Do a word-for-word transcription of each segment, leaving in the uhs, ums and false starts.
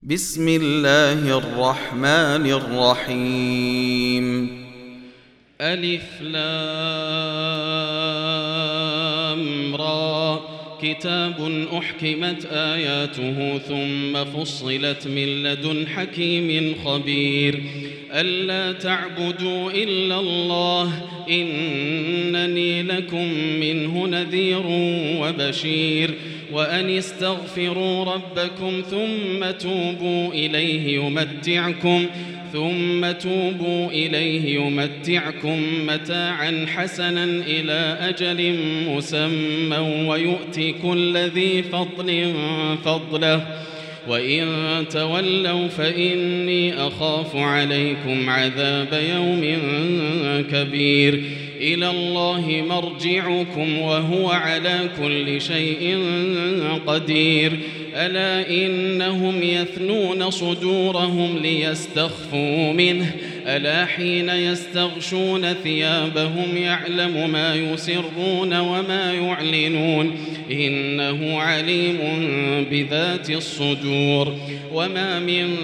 بسم الله الرحمن الرحيم. ألف لام را كتاب أحكمت آياته ثم فصلت من لدن حكيم خبير ألا تعبدوا إلا الله إنني لكم منه نذير وبشير وأن استغفروا ربكم ثم توبوا إليه يمتعكم ثم توبوا إليه يمتعكم متاعا حسنا إلى أجل مسمى ويؤتي كل ذي فضل فضله وإن تولوا فإني أخاف عليكم عذاب يوم كبير إلى الله مرجعكم وهو على كل شيء قدير ألا إنهم يثنون صدورهم ليستخفوا منه ألا حين يستغشون ثيابهم يعلم ما يسرون وما يعلنون إنه عليم بذات الصدور وما من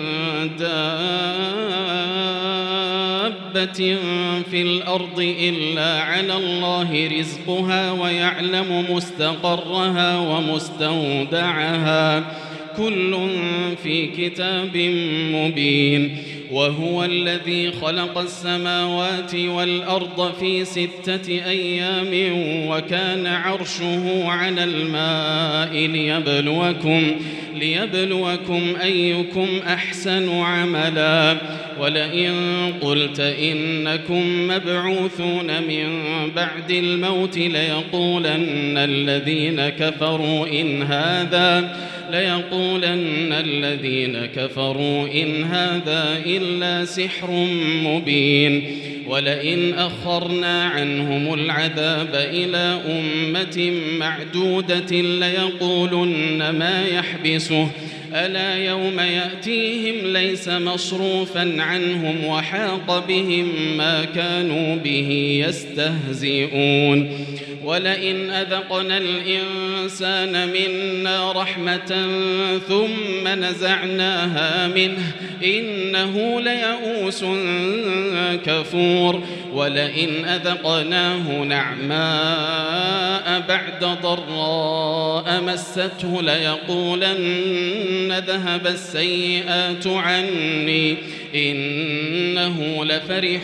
دابة في الأرض إلا على الله رزقها ويعلم مستقرها ومستودعها كل في كتاب مبين وهو الذي خلق السماوات والأرض في ستة أيام وكان عرشه على الماء ليبلوكم, ليبلوكم أيكم أحسن عملا ولئن قلت إنكم مبعوثون من بعد الموت ليقولن الذين كفروا إن هذا ليقولن الذين كفروا إن هذا إلا سحر مبين ولئن أخرنا عنهم العذاب إلى أمة معدودة ليقولن ما يحبسه ألا يوم يأتيهم ليس مصروفا عنهم وحاق بهم ما كانوا به يستهزئون ولئن أذقنا الإنسان منا رحمة ثم نزعناها منه إنه ليئوس كفور ولئن أذقناه نعماء بعد ضراء مسته ليقولن ذهب السيئات عني إنه لفرح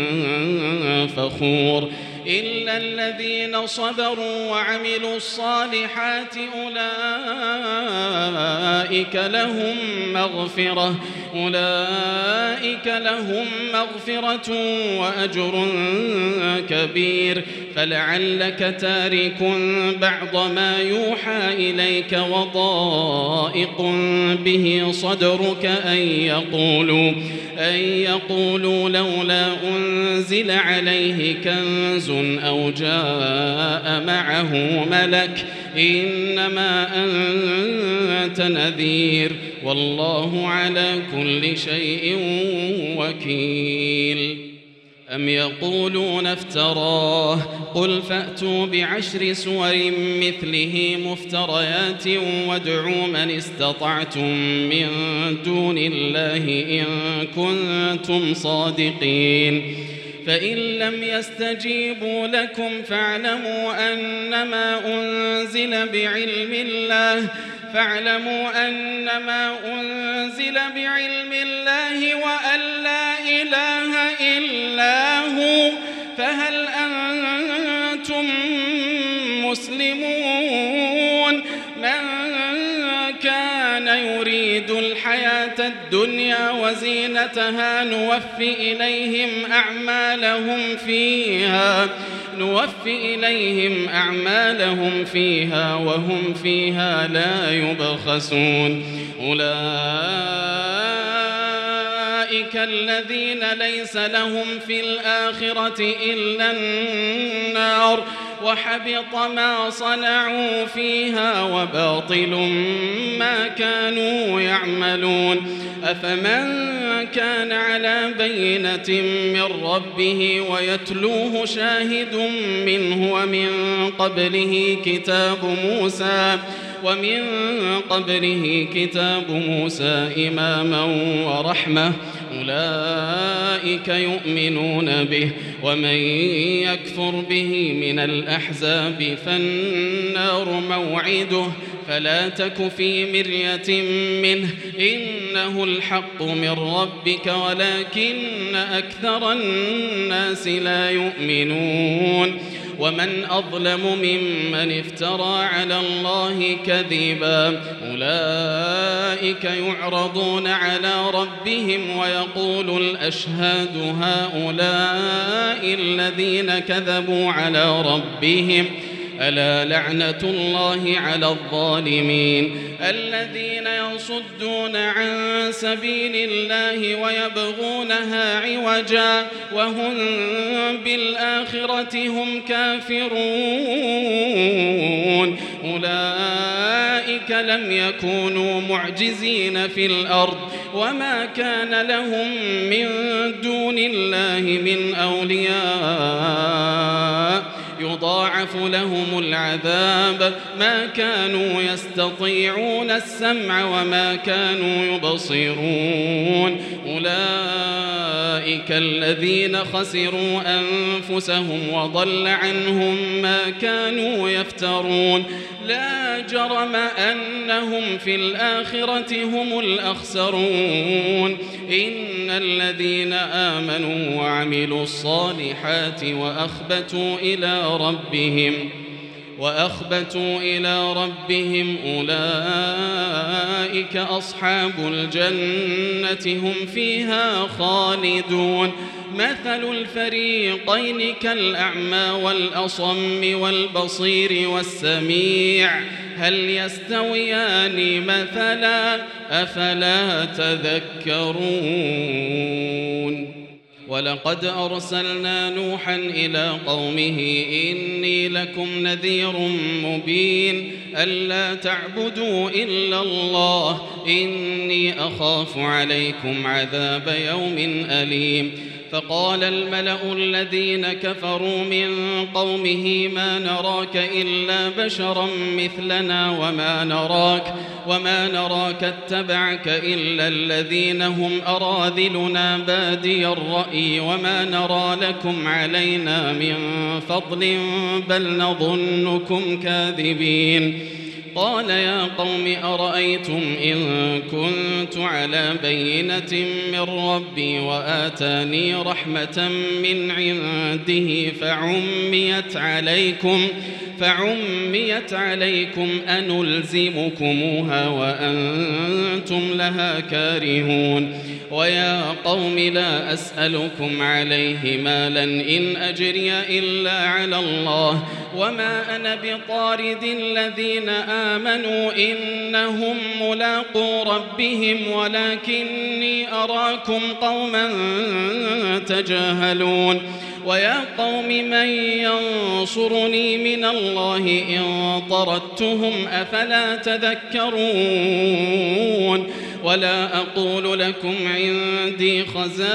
فخور إلا الذين صبروا وعملوا الصالحات أولئك لهم مغفرة أولئك لهم مغفرة وأجر كبير فلعلك تارك بعض ما يوحى إليك وضائق به صدرك أن يقولوا أن يقولوا لولا أنزل عليه كنز أو جاء معه ملك إنما أنت نذير والله على كل شيء وكيل أم يقولون افتراه قل فأتوا بعشر سور مثله مفتريات وادعوا من استطعتم من دون الله إن كنتم صادقين فإن لم يستجيبوا لكم فاعلموا أنما أنزل بعلم الله فاعلموا أنما أنزل بعلم الله وأن لا إله إلا هو فهل أنتم مسلمون من كان يريد الحياة الدنيا وزينتها نوفي إليهم أعمالهم فيها نوفي إليهم أعمالهم فيها وهم فيها لا يبخسون أولئك الذين ليس لهم في الآخرة إلا النار وحبط ما صنعوا فيها وباطل ما كانوا يعملون أفمن كان على بينة من ربه ويتلوه شاهد منه ومن قبله كتاب موسى ومن قبله كتاب موسى إماما ورحمة أولئك يؤمنون به ومن يكفر به من الأحزاب فالنار موعده فلا تك في مرية منه إنه الحق من ربك ولكن أكثر الناس لا يؤمنون ومن أظلم ممن افترى على الله كذبا أولئك يعرضون على ربهم ويقول الأشهاد هؤلاء الذين كذبوا على ربهم ألا لعنة الله على الظالمين الذين يصدون عن سبيل الله ويبغونها عوجا وهم بالآخرة هم كافرون أولئك لم يكونوا معجزين في الأرض وما كان لهم من دون الله من أولياء يضاعف لهم العذاب ما كانوا يستطيعون السمع وما كانوا يبصرون أولئك الذين خسروا أنفسهم وضل عنهم ما كانوا يفترون لا جرم أنهم في الآخرة هم الأخسرون إن الذين آمنوا وعملوا الصالحات وأخبتوا إلى ربهم وأخبتوا إلى ربهم أولئك أصحاب الجنة هم فيها خالدون مثل الفريقين كالأعمى والأصم والبصير والسميع هل يستويان مثلا أفلا تذكرون ولقد أرسلنا نوحا إلى قومه إني لكم نذير مبين ألا تعبدوا إلا الله إني أخاف عليكم عذاب يوم أليم فقال الملأ الذين كفروا من قومه ما نراك إلا بشرا مثلنا وما نراك وما نراك اتبعك إلا الذين هم أراذلنا بادي الرأي وما نرى لكم علينا من فضل بل نظنكم كاذبين قال يا قوم أرأيتم إن كنت على بينة من ربي وآتاني رحمة من عنده فعميت عليكم فعميت عليكم أنلزمكموها وأنتم لها كارهون ويا قوم لا أسألكم عليه مالا إن أجري إلا على الله وما أنا بطارد الذين آمنوا إنهم ملاقو ربهم ولكني أراكم قوما تجاهلون ويا قوم من ينصرني من الله إن طردتهم أفلا تذكرون ولا أقول لكم عندي خزائن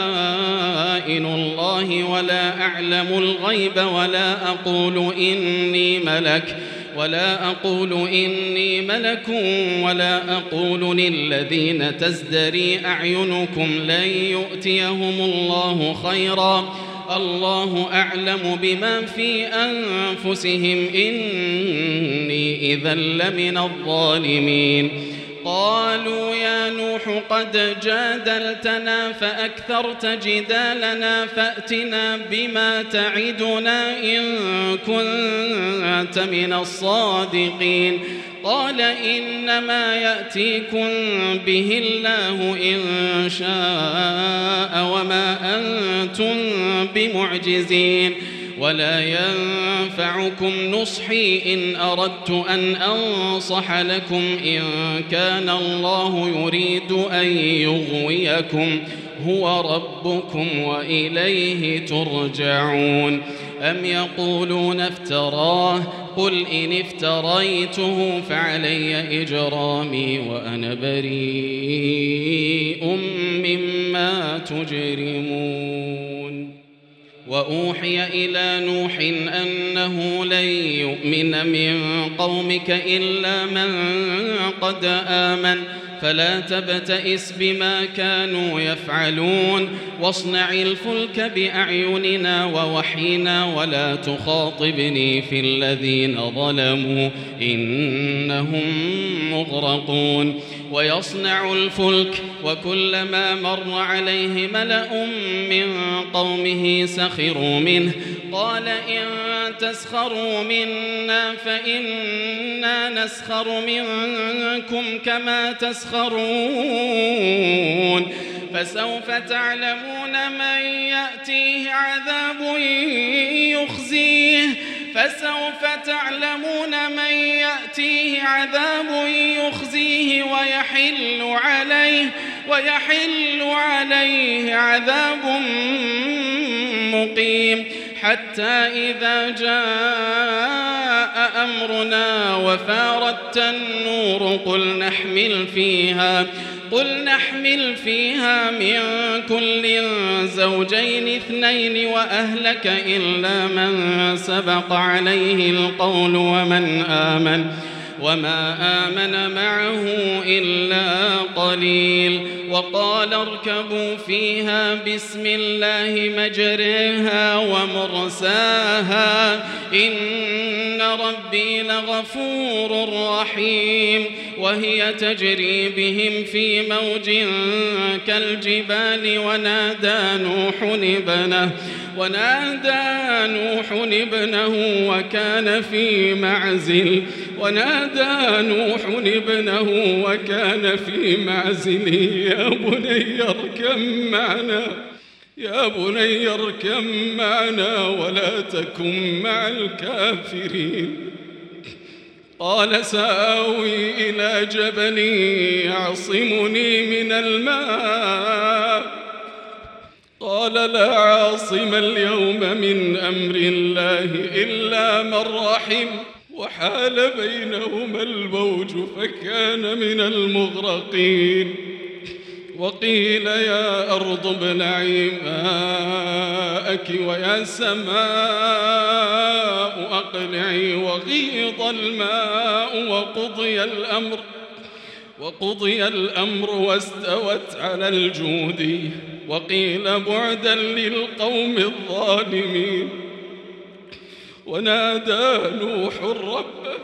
الله ولا أعلم الغيب ولا أقول إني ملك ولا أقول إني ملك ولا أقول للذين تزدري أعينكم لن يؤتيهم الله خيرا الله أعلم بما في أنفسهم إني إذا لمن الظالمين قالوا يا نوح قد جادلتنا فأكثرت جدالنا فأتنا بما تعدنا إن كنت من الصادقين قال إنما يأتيكم به الله إن شاء وما أنتم بمعجزين ولا ينفعكم نصحي إن أردت أن أنصح لكم إن كان الله يريد أن يغويكم هو ربكم وإليه ترجعون أم يقولون افتراه قل إن افتريته فعلي إجرامي وأنا بريء مما تجرمون وأوحي إلى نوح أنه لن يؤمن من قومك إلا من قد آمن فلا تبتئس بما كانوا يفعلون واصنع الفلك بأعيننا ووحينا ولا تخاطبني في الذين ظلموا إنهم مغرقون ويصنع الفلك وكلما مر عليه ملأ من قومه سخروا منه قال إن تسخروا منا فإنا نسخر منكم كما تسخرون فسوف تعلمون من يأتيه عذاب يخزيه فسوف تعلمون من يأتيه عذاب يخزيه ويحل عليه ويحل عليه عذاب مقيم حتى إذا جاء أمرنا وفارت النور قل نحمل فيها قل نحمل فيها من كل زوجين اثنين وأهلك إلا من سبق عليه القول ومن آمن وما آمن معه إلا قليل وقال اركبوا فيها بسم الله مجريها ومرساها إن ربي لغفور رحيم وهي تجري بهم في موج كالجبال ونادى نوح ابنه ونادى نوح ابنه وكان في معزل ونادى نوح ابنه وكان في معزل يا بني اركب معنا يا بني اركب معنا ولا تكن مع الكافرين قال سآوي إلى جبل يعصمني من الماء قال لا عاصم اليوم من أمر الله إلا من رحم وحال بينهما الموج فكان من المغرقين وقيل يا أرض ابلعي ماءك ويا سماء أقلعي وغيض الماء وقضي الأمر وقضي الأمر واستوت على الجود وقيل بعدا للقوم الظالمين ونادى نوح ربه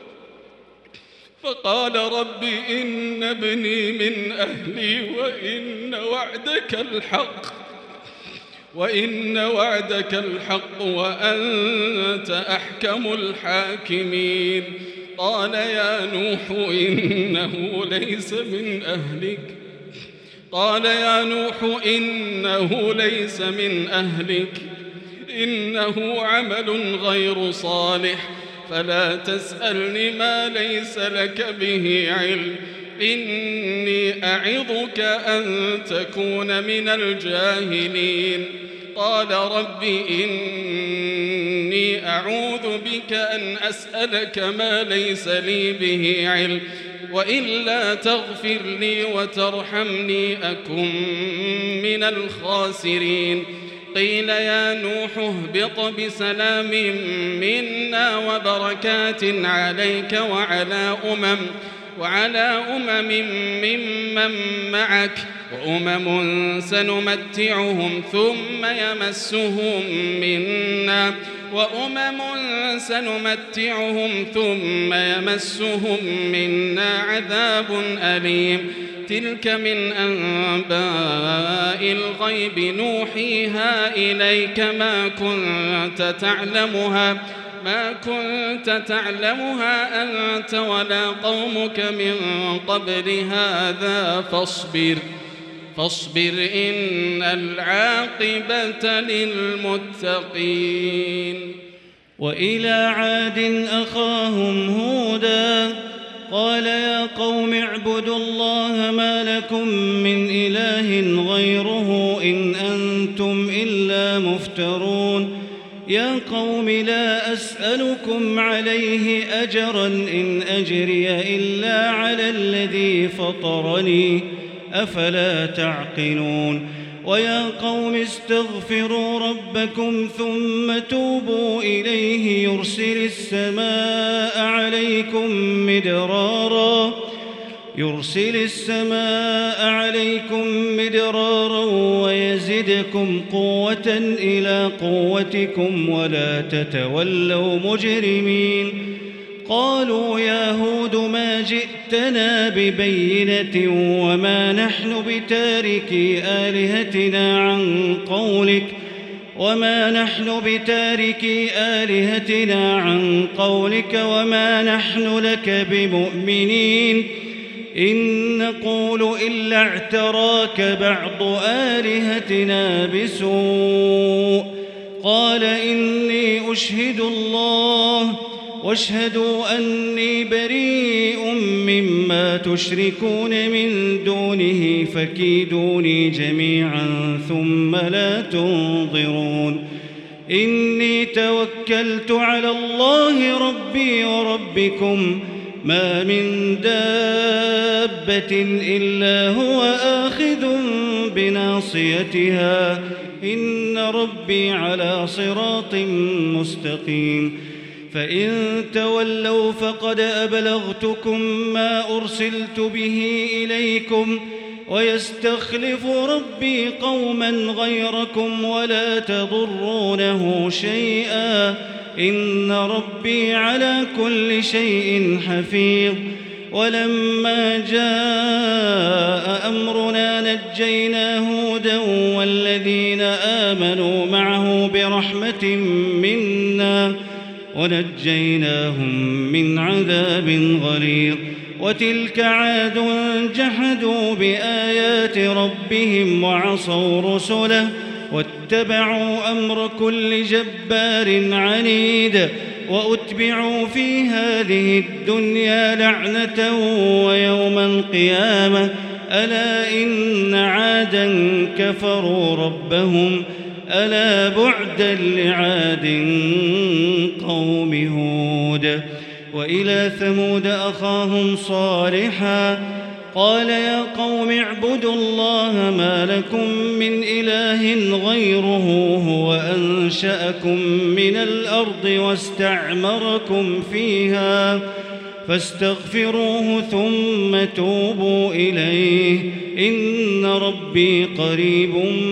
فقال رب إن ابني من أهلي وإن وعدك الحق وإن وعدك الحق وأنت أحكم الحاكمين قال يا نوح إنه ليس من أهلك قال يا نوح إنه ليس من أهلك إنه عمل غير صالح فلا تسألني ما ليس لك به علم إني أعظك أن تكون من الجاهلين قال رب إني أعوذ بك أن أسألك ما ليس لي به علم وإلا تغفر لي وترحمني أكن من الخاسرين قيل يا نوح اهبط بسلام منا وبركات عليك وعلى أمم وعلى أمم ممن معك وأمم سنمتعهم ثم يمسهم منا وأمم سنمتعهم ثم يمسهم منا عذاب أليم تلك من أنباء الغيب نوحيها إليك ما كنت تعلمها ما كنت تعلمها أنت ولا قومك من قبل هذا فاصبر فاصبر إن العاقبة للمتقين وإلى عاد أخاهم هودا قال يا قوم اعبدوا الله ما لكم من إله غيره إن أنتم إلا مفترون يا قوم لا أسألكم عليه أجرا إن أجري إلا على الذي فطرني أفلا تعقلون ويا قوم استغفروا ربكم ثم توبوا إليه يرسل السماء عليكم مدرارا يرسل السماء عليكم مدرارا ويزدكم قوة إلى قوتكم ولا تتولوا مجرمين. قالوا يا هود ما جئتنا ببينة وما نحن بتاركي آلهتنا عن قولك وما نحن بتاركي آلهتنا عن قولك وما نحن لك بمؤمنين إن نقول إلا اعتراك بعض آلهتنا بسوء. قال إني أشهد الله واشهدوا أني بريء مما تشركون من دونه فكيدوني جميعا ثم لا تنظرون. إني توكلت على الله ربي وربكم ما من دابة إلا هو آخذ بناصيتها إن ربي على صراط مستقيم. فإن تولوا فقد أبلغتكم ما أرسلت به إليكم ويستخلف ربي قوما غيركم ولا تضرونه شيئا إن ربي على كل شيء حفيظ. ولما جاء أمرنا نجينا هودا والذين آمنوا معه برحمة منا ونجيناهم من عذاب غليظ. وتلك عاد جحدوا بآيات ربهم وعصوا رسله واتبعوا أمر كل جبار عنيد. وأتبعوا في هذه الدنيا لعنة ويوم القيامة ألا إن عادا كفروا ربهم ألا بعدا لعاد قوم هود. وإلى ثمود أخاهم صالحا قال يا قوم اعبدوا الله ما لكم من إله غيره هو أنشأكم من الأرض واستعمركم فيها فاستغفروه ثم توبوا إليه إن ربي قريب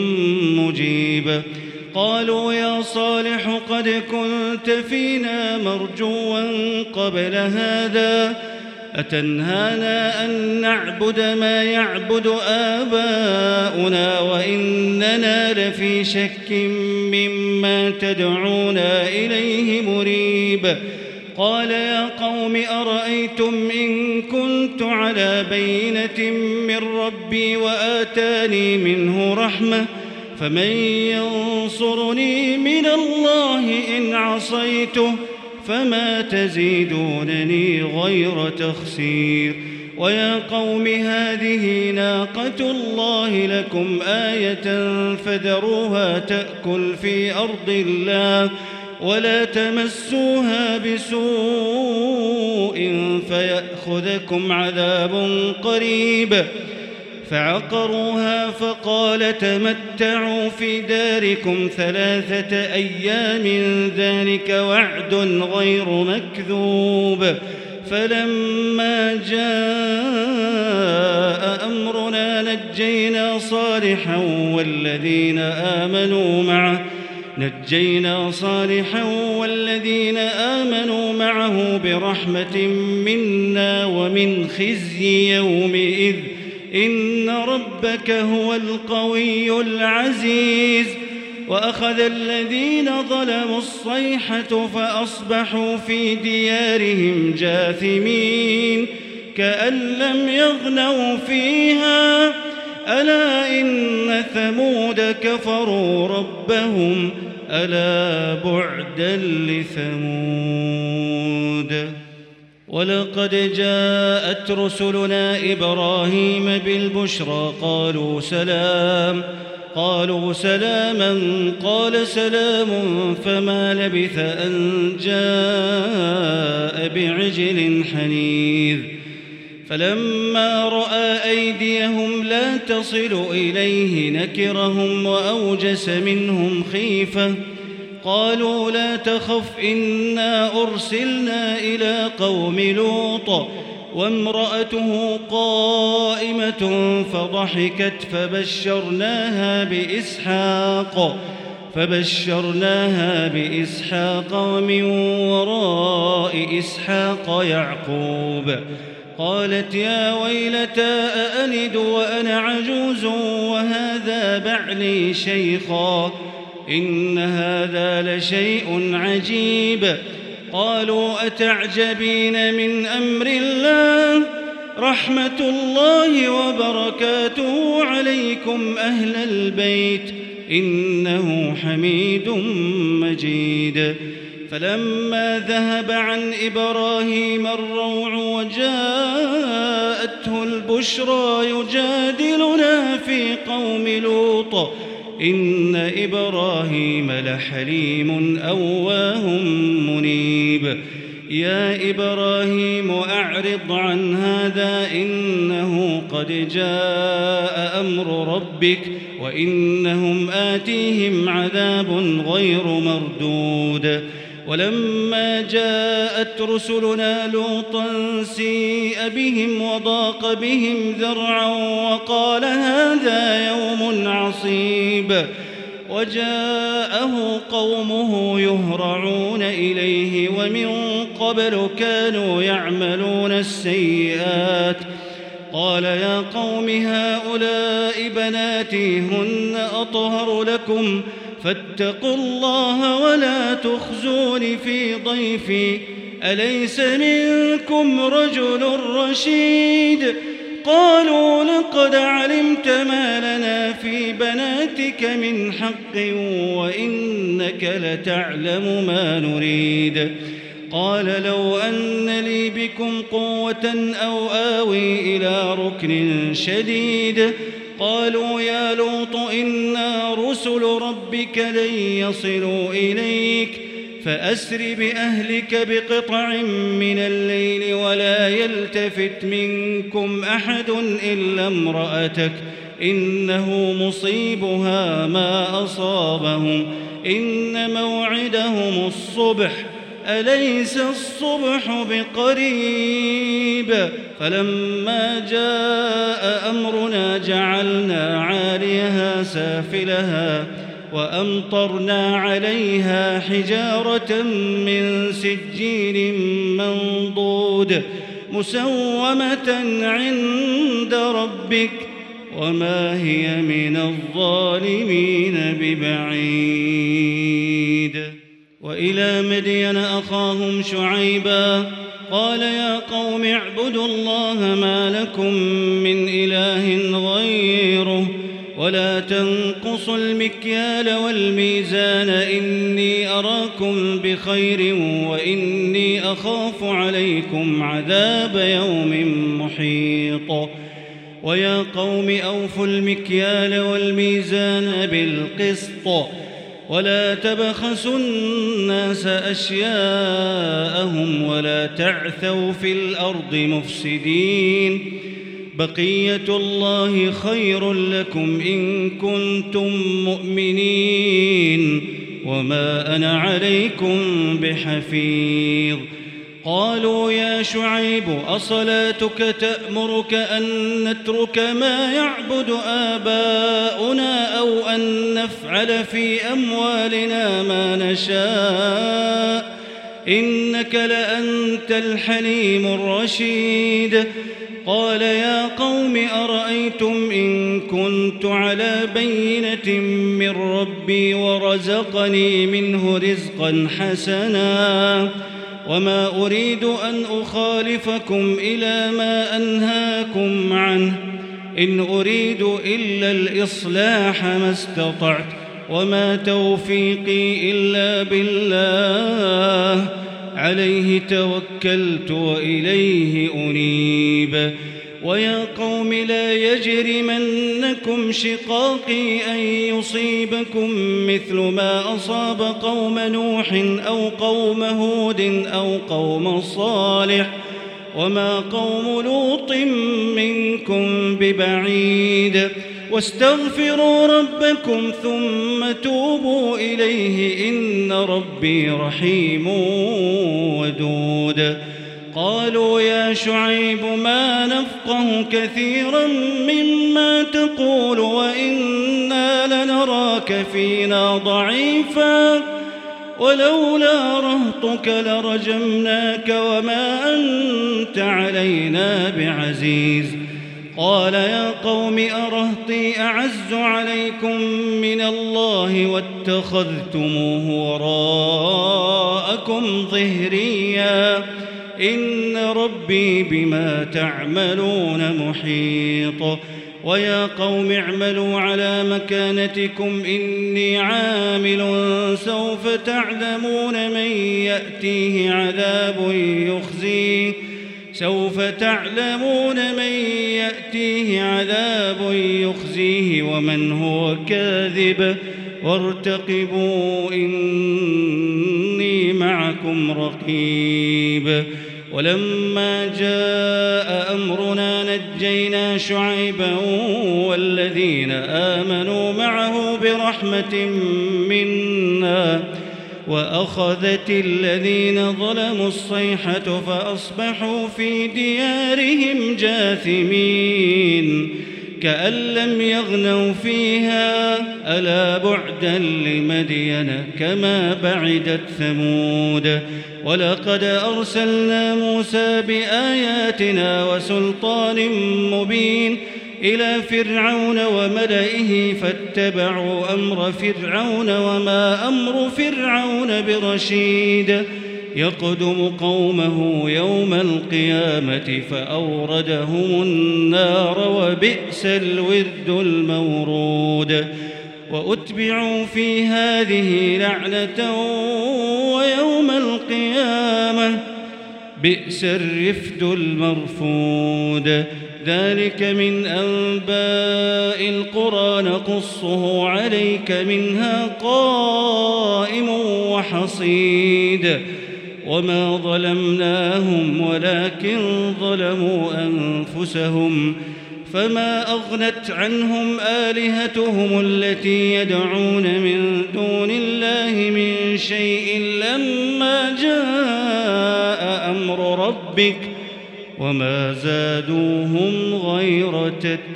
مجيب. قالوا يا صالح قد كنت فينا مرجوا قبل هذا أتنهانا أن نعبد ما يعبد آباؤنا وإننا لفي شك مما تدعونا إليه مريب. قال يا قوم أرأيتم إن كنت على بينة من ربي وآتاني منه رحمة فمن ينصرني من الله إن عصيته فما تزيدونني غير تخسير. ويا قوم هذه ناقة الله لكم آية فذروها تأكل في أرض الله ولا تمسوها بسوء فيأخذكم عذاب قريب. فعقروها فقال تمتعوا في داركم ثلاثة أيام ذلك وعد غير مكذوب. فلما جاء أمرنا نجينا صالحا والذين آمنوا معه نجينا صالحا والذين آمنوا معه برحمة منا ومن خزي يومئذ إن ربك هو القوي العزيز. وأخذ الذين ظلموا الصيحة فأصبحوا في ديارهم جاثمين كأن لم يغنوا فيها ألا إن ثمود كفروا ربهم ألا بعدا لثمود. ولقد جاءت رسلنا إبراهيم بالبشرى قالوا سلام قالوا سلاما قال سلام فما لبث أن جاء بعجل حنيذ. فلما رأى أيديهم لا تصل إليه نكرهم وأوجس منهم خيفة قالوا لا تخف إنا أرسلنا إلى قوم لوط وامرأته قائمة فضحكت فبشرناها بإسحاق فبشرناها بإسحاق ومن وراء إسحاق يعقوب قالت يا ويلتى أألد وأنا عجوز وهذا بعلي شيخا إن هذا لشيء عجيب قالوا أتعجبين من أمر الله رحمة الله وبركاته عليكم أهل البيت إنه حميد مجيد فلما ذهب عن إبراهيم الروع وجاءته البشرى يجادلنا في قوم لوط إن إبراهيم لحليم أواه منيب يا إبراهيم أعرض عن هذا إنه قد جاء أمر ربك وإنهم آتيهم عذاب غير مردود ولما جاءت رسلنا لوطا سيء بهم وضاق بهم ذرعا وقال هذا يوم عصيب وجاءه قومه يهرعون إليه ومن قبل كانوا يعملون السيئات قال يا قوم هؤلاء بناتي هن أطهر لكم فاتقوا الله ولا تخزون في ضيفي أليس منكم رجل رشيد قالوا لقد علمت ما لنا في بناتك من حق وإنك لتعلم ما نريد قال لو أن لي بكم قوة أو آوي إلى ركن شديد قالوا يا لوط إنا رسل ربك لن يصلوا إليك فأسر بأهلك بقطع من الليل ولا يلتفت منكم أحد إلا امرأتك إنه مصيبها ما أصابهم إن موعدهم الصبح أليس الصبح بقريب فلما جاء أمرنا جعلنا عاليها سافلها وأمطرنا عليها حجارة من سجيل منضود مسومة عند ربك وما هي من الظالمين ببعيد وإلى مدين أخاهم شعيبا قال يا قوم اعبدوا الله ما لكم من إله غيره ولا تنقصوا المكيال والميزان إني أراكم بخير وإني أخاف عليكم عذاب يوم محيط ويا قوم أوفوا المكيال والميزان بالقسط ولا تبخسوا الناس أشياءهم ولا تعثوا في الأرض مفسدين بقية الله خير لكم إن كنتم مؤمنين وما أنا عليكم بحفيظ قالوا يا شعيب أصلاتك تأمرك أن نترك ما يعبد آباؤنا أو أن نفعل في أموالنا ما نشاء إنك لأنت الحليم الرشيد قال يا قوم أرأيتم إن كنت على بينة من ربي ورزقني منه رزقا حسنا وما أريد أن أخالفكم إلى ما أنهاكم عنه إن أريد إلا الإصلاح ما استطعت وما توفيقي إلا بالله عليه توكلت وإليه أنيب ويا قوم لا يجرمنكم شقاقي أن يصيبكم مثل ما أصاب قوم نوح أو قوم هود أو قوم صالح وما قوم لوط منكم ببعيد واستغفروا ربكم ثم توبوا إليه إن ربي رحيم ودود قالوا يا شعيب ما نفقه كثيرا مما تقول وإنا لنراك فينا ضعيفا ولولا رهطك لرجمناك وما أنت علينا بعزيز قال يا قوم أرهطي أعز عليكم من الله واتخذتموه وراءكم ظهريا إن ربي بما تعملون محيط ويا قوم اعملوا على مكانتكم إني عامل سوف تعلمون من يأتيه عذاب يخزيه سوف تعلمون من يأتيه عذاب يخزيه ومن هو كاذب وارتقبوا إني معكم رقيب ولما جاء أمرنا نجينا شعيبا والذين آمنوا معه برحمة منا وأخذت الذين ظلموا الصيحة فأصبحوا في ديارهم جاثمين كأن لم يغنوا فيها ألا بعدا لمدين كما بعدت ثمود ولقد أرسلنا موسى بآياتنا وسلطان مبين إلى فرعون وملئه فاتبعوا أمر فرعون وما أمر فرعون برشيد يقدم قومه يوم القيامة فأوردهم النار وبئس الورد المورود وأتبعوا في هذه لعنة ويوم القيامة بئس الرفد المرفود ذلك من أنباء القرى نقصه عليك منها قائم وحصيد وما ظلمناهم ولكن ظلموا أنفسهم فما أغنت عنهم آلهتهم التي يدعون من دون الله من شيء لما جاء أمر ربك وما زادوهم غير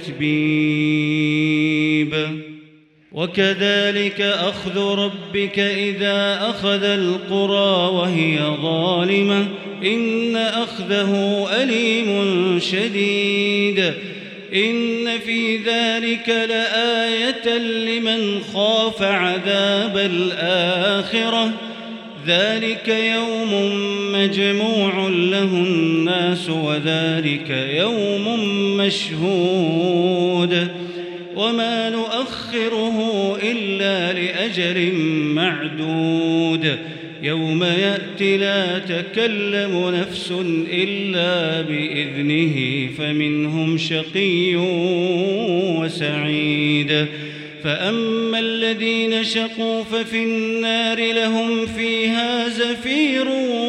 تتبيب وكذلك أخذ ربك إذا أخذ القرى وهي ظالمة إن أخذه أليم شديد إن في ذلك لآية لمن خاف عذاب الآخرة ذلك يوم مجموع له الناس وذلك يوم مشهود وما نؤخره إلا لأجل معدود يوم يأتي لا تكلم نفس إلا بإذنه فمنهم شقي وسعيد فأما الذين شقوا ففي النار لهم فيها زفير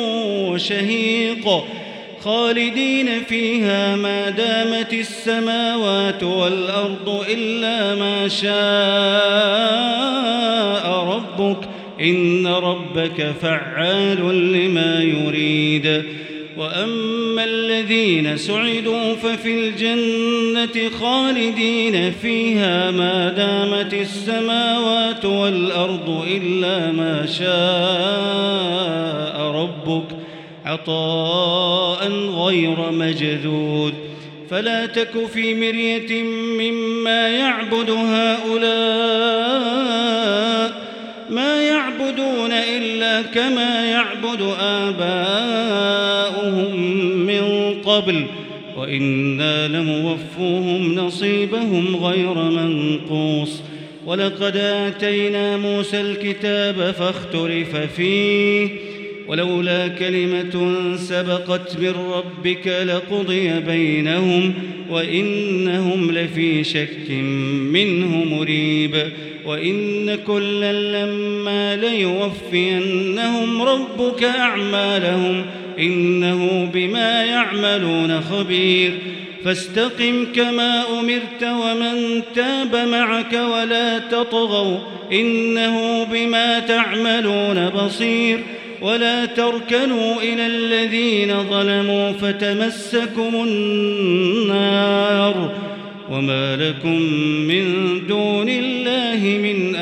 وشهيق خالدين فيها ما دامت السماوات والأرض إلا ما شاء ربك إن ربك فعال لما يريد وأما الذين سعدوا ففي الجنة خالدين فيها ما دامت السماوات والأرض إلا ما شاء ربك عطاء غير مجذوذ فلا تك في مرية مما يعبد هؤلاء ما يعبدون إلا كما يعبد آباؤهم من قبل وإنا لموفوهم نصيبهم غير منقوص ولقد آتينا موسى الكتاب فاختلف فيه ولولا كلمة سبقت من ربك لقضي بينهم وإنهم لفي شك منه مريب وإن كلا لما ليوفينهم ربك أعمالهم إنه بما يعملون خبير فاستقم كما أمرت ومن تاب معك ولا تطغوا إنه بما تعملون بصير ولا تركنوا إلى الذين ظلموا فتمسكم النار وما لكم من دون الله من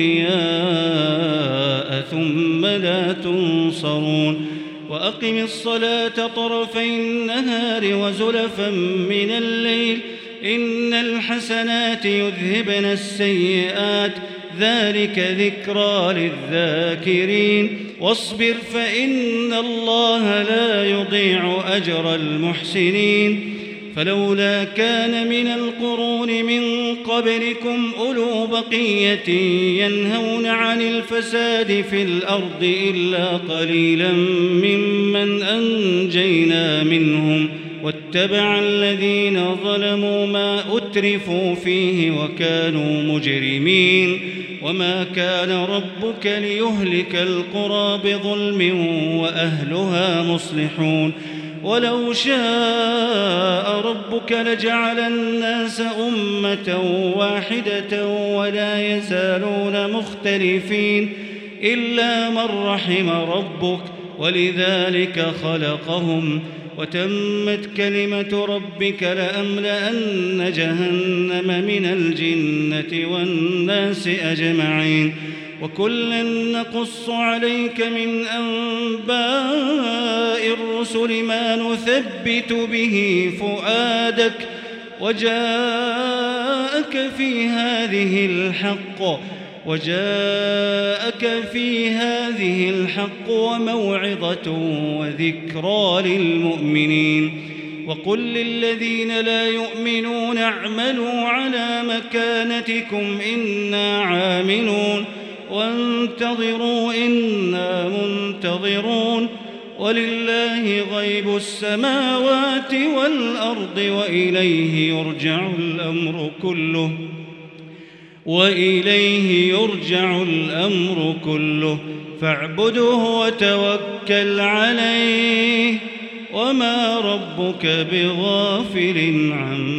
أولياء ثم لا تنصرون وأقم الصلاة طرفي النهار وزلفا من الليل إن الحسنات يذهبن السيئات ذلك ذكرى للذاكرين واصبر فإن الله لا يضيع أجر المحسنين فلولا كان من القرون من قبلكم أولو بقية ينهون عن الفساد في الأرض إلا قليلا ممن أنجينا منهم واتبع الذين ظلموا ما أترفوا فيه وكانوا مجرمين وما كان ربك ليهلك القرى بظلم وأهلها مصلحون ولو شاء ربك لجعل الناس أمة واحدة ولا يزالون مختلفين إلا من رحم ربك ولذلك خلقهم وتمت كلمة ربك لأملأن جهنم من الجنة والناس أجمعين وكلا نقص عليك من أنباء الرسل ما نثبت به فؤادك وجاءك في هذه الحق وجاءك في هذه الحق وموعظة وذكرى للمؤمنين وقل للذين لا يؤمنون اعملوا على مكانتكم إنا عاملون وانتظروا إنا منتظرون ولله غيب السماوات والأرض وإليه يرجع الأمر كله وإليه يرجع الأمر كله فاعبده وتوكل عليه وما ربك بغافل عما